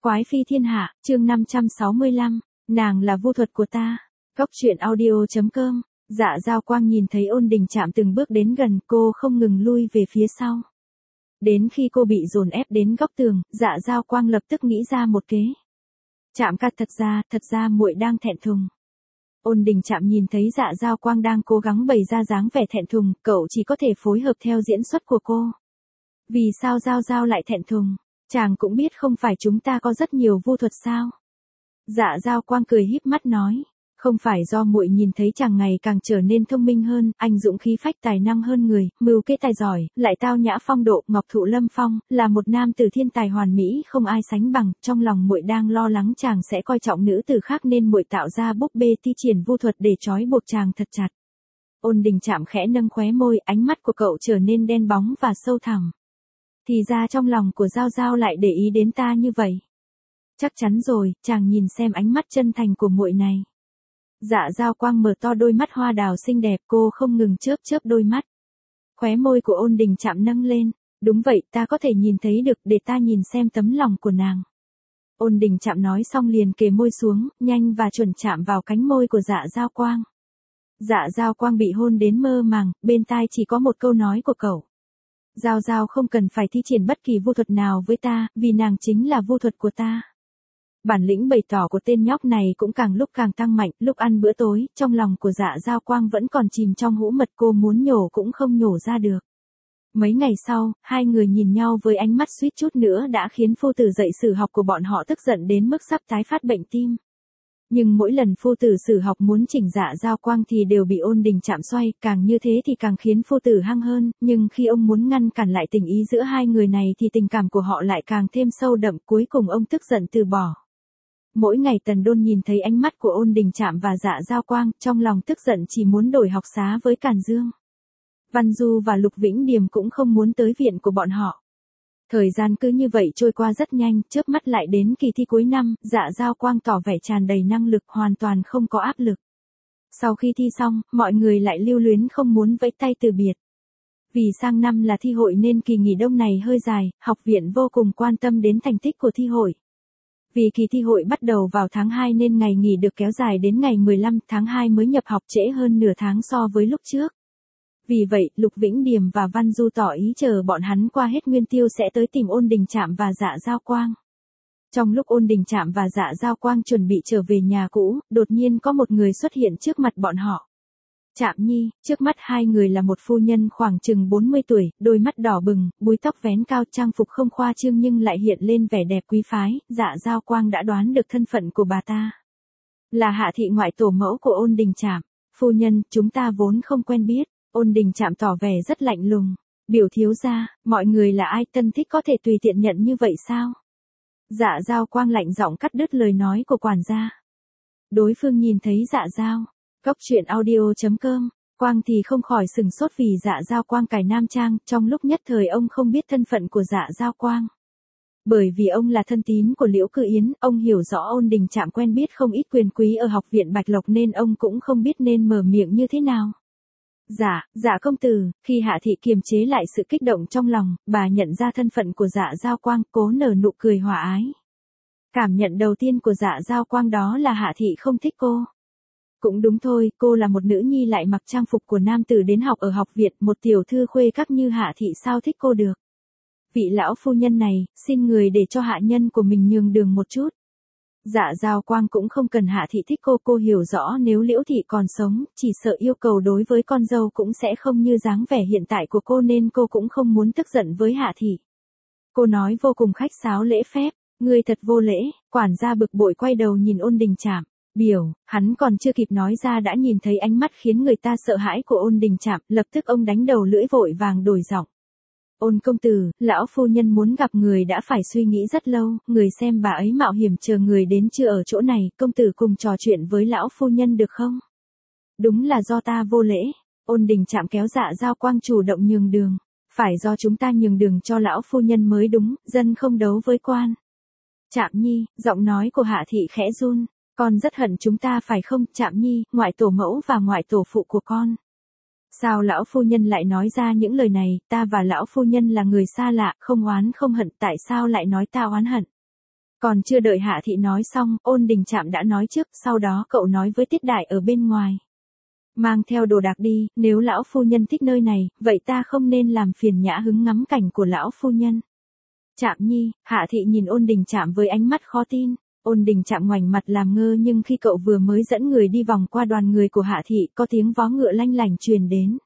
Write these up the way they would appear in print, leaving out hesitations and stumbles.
Quái phi thiên hạ, chương 565, nàng là vu thuật của ta. Góc truyện audio.com. Dạ Giao Quang nhìn thấy Ôn Đình Trạm từng bước đến gần, cô không ngừng lui về phía sau. Đến khi cô bị dồn ép đến góc tường, Dạ Giao Quang lập tức nghĩ ra một kế. Trạm ca, thật ra muội đang thẹn thùng. Ôn Đình Trạm nhìn thấy Dạ Giao Quang đang cố gắng bày ra dáng vẻ thẹn thùng, cậu chỉ có thể phối hợp theo diễn xuất của cô. Vì sao Giao Giao lại thẹn thùng? Chàng cũng biết không phải chúng ta có rất nhiều vu thuật sao? Dạ Giao Quang cười híp mắt nói, không phải do muội nhìn thấy chàng ngày càng trở nên thông minh hơn, anh dũng khí phách tài năng hơn người, mưu kế tài giỏi, lại tao nhã phong độ, ngọc thụ lâm phong, là một nam tử thiên tài hoàn mỹ không ai sánh bằng, trong lòng muội đang lo lắng chàng sẽ coi trọng nữ tử khác nên muội tạo ra búp bê thi triển vu thuật để trói buộc chàng thật chặt. Ôn Đình Trạm khẽ nâng khóe môi, ánh mắt của cậu trở nên đen bóng và sâu thẳm. Thì ra trong lòng của Giao Giao lại để ý đến ta như vậy. Chắc chắn rồi, chàng nhìn xem ánh mắt chân thành của muội này. Dạ Giao Quang mở to đôi mắt hoa đào xinh đẹp, cô không ngừng chớp đôi mắt. Khóe môi của Ôn Đình Trạm nâng lên, đúng vậy, ta có thể nhìn thấy được, để ta nhìn xem tấm lòng của nàng. Ôn Đình Trạm nói xong liền kề môi xuống, nhanh và chuẩn chạm vào cánh môi của Dạ Giao Quang. Dạ Giao Quang bị hôn đến mơ màng, bên tai chỉ có một câu nói của cậu. Giao Giao không cần phải thi triển bất kỳ vu thuật nào với ta, vì nàng chính là vu thuật của ta. Bản lĩnh bày tỏ của tên nhóc này cũng càng lúc càng tăng mạnh, lúc ăn bữa tối, trong lòng của Dạ Giao Quang vẫn còn chìm trong hũ mật, cô muốn nhổ cũng không nhổ ra được. Mấy ngày sau, hai người nhìn nhau với ánh mắt suýt chút nữa đã khiến phu tử dạy sử học của bọn họ tức giận đến mức sắp tái phát bệnh tim. Nhưng mỗi lần phu tử sử học muốn chỉnh Dạ Giao Quang thì đều bị Ôn Đình Trạm xoay, càng như thế thì càng khiến phu tử hăng hơn, nhưng khi ông muốn ngăn cản lại tình ý giữa hai người này thì tình cảm của họ lại càng thêm sâu đậm, cuối cùng ông tức giận từ bỏ. Mỗi ngày Tần Đôn nhìn thấy ánh mắt của Ôn Đình Trạm và Dạ Giao Quang, trong lòng tức giận chỉ muốn đổi học xá với Càn Dương. Văn Du và Lục Vĩnh Điềm cũng không muốn tới viện của bọn họ. Thời gian cứ như vậy trôi qua rất nhanh, chớp mắt lại đến kỳ thi cuối năm, Dạ Giao Quang tỏ vẻ tràn đầy năng lực, hoàn toàn không có áp lực. Sau khi thi xong, mọi người lại lưu luyến không muốn vẫy tay từ biệt. Vì sang năm là thi hội nên kỳ nghỉ đông này hơi dài, học viện vô cùng quan tâm đến thành tích của thi hội. Vì kỳ thi hội bắt đầu vào tháng 2 nên ngày nghỉ được kéo dài đến ngày 15 tháng 2 mới nhập học, trễ hơn nửa tháng so với lúc trước. Vì vậy, Lục Vĩnh Điềm và Văn Du tỏ ý chờ bọn hắn qua hết Nguyên Tiêu sẽ tới tìm Ôn Đình Trạm và Dạ Giao Quang. Trong lúc Ôn Đình Trạm và Dạ Giao Quang chuẩn bị trở về nhà cũ, đột nhiên có một người xuất hiện trước mặt bọn họ. Trạm Nhi, trước mắt hai người là một phu nhân khoảng chừng 40 tuổi, đôi mắt đỏ bừng, búi tóc vén cao, trang phục không khoa trương nhưng lại hiện lên vẻ đẹp quý phái. Dạ Giao Quang đã đoán được thân phận của bà ta. Là Hạ thị ngoại tổ mẫu của Ôn Đình Trạm. Phu nhân, chúng ta vốn không quen biết. Ôn Đình Trạm tỏ vẻ rất lạnh lùng. Biểu thiếu gia, mọi người là ai, Tân thích có thể tùy tiện nhận như vậy sao? Dạ Giao Quang lạnh giọng cắt đứt lời nói của quản gia. Đối phương nhìn thấy Dạ Giao. Góc truyện audio.com, Quang thì không khỏi sừng sốt vì Dạ Giao Quang cài nam trang, trong lúc nhất thời ông không biết thân phận của Dạ Giao Quang. Bởi vì ông là thân tín của Liễu Cự Yến, ông hiểu rõ Ôn Đình Trạm quen biết không ít quyền quý ở học viện Bạch Lộc nên ông cũng không biết nên mở miệng như thế nào. Dạ công tử, khi Hạ thị kiềm chế lại sự kích động trong lòng, bà nhận ra thân phận của Dạ Giao Quang, cố nở nụ cười hòa ái. Cảm nhận đầu tiên của Dạ Giao Quang đó là Hạ thị không thích cô. Cũng đúng thôi, cô là một nữ nhi lại mặc trang phục của nam tử đến học ở học viện, một tiểu thư khuê các như Hạ thị sao thích cô được. Vị lão phu nhân này, xin người để cho hạ nhân của mình nhường đường một chút. Dạ Giao Quang cũng không cần Hạ thị thích cô hiểu rõ nếu Liễu thị còn sống, chỉ sợ yêu cầu đối với con dâu cũng sẽ không như dáng vẻ hiện tại của cô nên cô cũng không muốn tức giận với Hạ thị. Cô nói vô cùng khách sáo lễ phép, ngươi thật vô lễ, quản gia bực bội quay đầu nhìn Ôn Đình Trạm. Hắn còn chưa kịp nói ra đã nhìn thấy ánh mắt khiến người ta sợ hãi của Ôn Đình Trạm, lập tức ông đánh đầu lưỡi vội vàng đổi giọng. Ôn công tử, lão phu nhân muốn gặp người đã phải suy nghĩ rất lâu, người xem bà ấy mạo hiểm chờ người đến chưa ở chỗ này, công tử cùng trò chuyện với lão phu nhân được không? Đúng là do ta vô lễ. Ôn Đình Trạm kéo Dạ Giao Quang chủ động nhường đường. Phải do chúng ta nhường đường cho lão phu nhân mới đúng, dân không đấu với quan. Trạm Nhi, giọng nói của Hạ thị khẽ run. Con rất hận chúng ta phải không, Trạm Nhi, ngoại tổ mẫu và ngoại tổ phụ của con. Sao lão phu nhân lại nói ra những lời này, ta và lão phu nhân là người xa lạ, không oán không hận, tại sao lại nói ta oán hận? Còn chưa đợi Hạ Thị nói xong, Ôn Đình Trạm đã nói trước, sau đó cậu nói với Tiết Đại ở bên ngoài. Mang theo đồ đạc đi, nếu lão phu nhân thích nơi này, vậy ta không nên làm phiền Nhã Hứng ngắm cảnh của lão phu nhân. Trạm nhi, Hạ Thị nhìn Ôn Đình Trạm với ánh mắt khó tin. Ôn Đình Trạm ngoảnh mặt làm ngơ, nhưng khi cậu vừa mới dẫn người đi vòng qua đoàn người của Hạ Thị, có tiếng vó ngựa lanh lảnh truyền đến.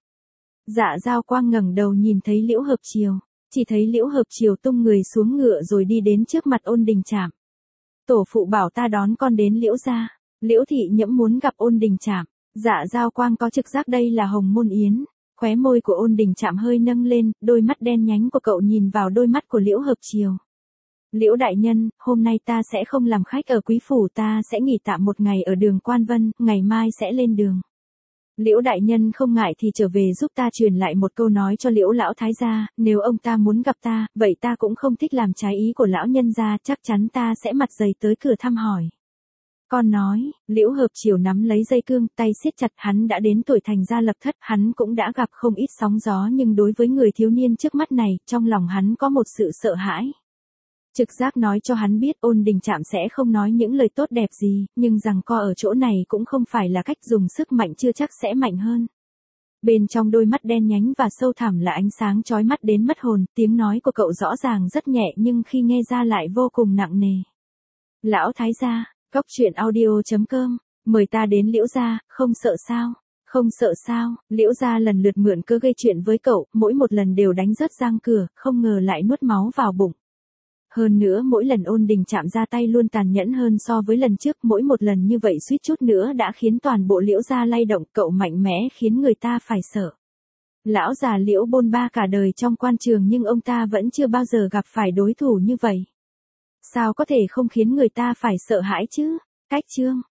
Dạ Giao Quang ngẩng đầu nhìn thấy Liễu Hợp Triều, chỉ thấy Liễu Hợp Triều tung người xuống ngựa rồi đi đến trước mặt Ôn Đình Trạm. Tổ phụ bảo ta đón con đến Liễu gia. Liễu Thị Nhẫm muốn gặp Ôn Đình Trạm. Dạ Giao Quang có trực giác đây là Hồng Môn Yến. Khóe môi của Ôn Đình Trạm hơi nâng lên, đôi mắt đen nhánh của cậu nhìn vào đôi mắt của Liễu Hợp Triều. Liễu đại nhân, hôm nay ta sẽ không làm khách ở quý phủ, ta sẽ nghỉ tạm một ngày ở đường Quan Vân, ngày mai sẽ lên đường. Liễu đại nhân không ngại thì trở về giúp ta truyền lại một câu nói cho Liễu lão thái gia, nếu ông ta muốn gặp ta, vậy ta cũng không thích làm trái ý của lão nhân gia, chắc chắn ta sẽ mặt dày tới cửa thăm hỏi. Con nói, Liễu Hợp Triều nắm lấy dây cương, tay siết chặt, hắn đã đến tuổi thành gia lập thất, hắn cũng đã gặp không ít sóng gió, nhưng đối với người thiếu niên trước mắt này, trong lòng hắn có một sự sợ hãi. Trực giác nói cho hắn biết Ôn Đình Trạm sẽ không nói những lời tốt đẹp gì, nhưng rằng co ở chỗ này cũng không phải là cách dùng sức mạnh, chưa chắc sẽ mạnh hơn. Bên trong đôi mắt đen nhánh và sâu thẳm là ánh sáng chói mắt đến mất hồn, tiếng nói của cậu rõ ràng rất nhẹ nhưng khi nghe ra lại vô cùng nặng nề. Lão thái gia, Cóc truyện audio.com, mời ta đến Liễu gia, không sợ sao? Không sợ sao? Liễu gia lần lượt mượn cớ gây chuyện với cậu, mỗi một lần đều đánh rớt răng cửa, không ngờ lại nuốt máu vào bụng. Hơn nữa mỗi lần Ôn Đình Trạm ra tay luôn tàn nhẫn hơn so với lần trước, mỗi một lần như vậy suýt chút nữa đã khiến toàn bộ Liễu gia lay động, cậu mạnh mẽ khiến người ta phải sợ. Lão già Liễu bôn ba cả đời trong quan trường nhưng ông ta vẫn chưa bao giờ gặp phải đối thủ như vậy. Sao có thể không khiến người ta phải sợ hãi chứ? Cách chương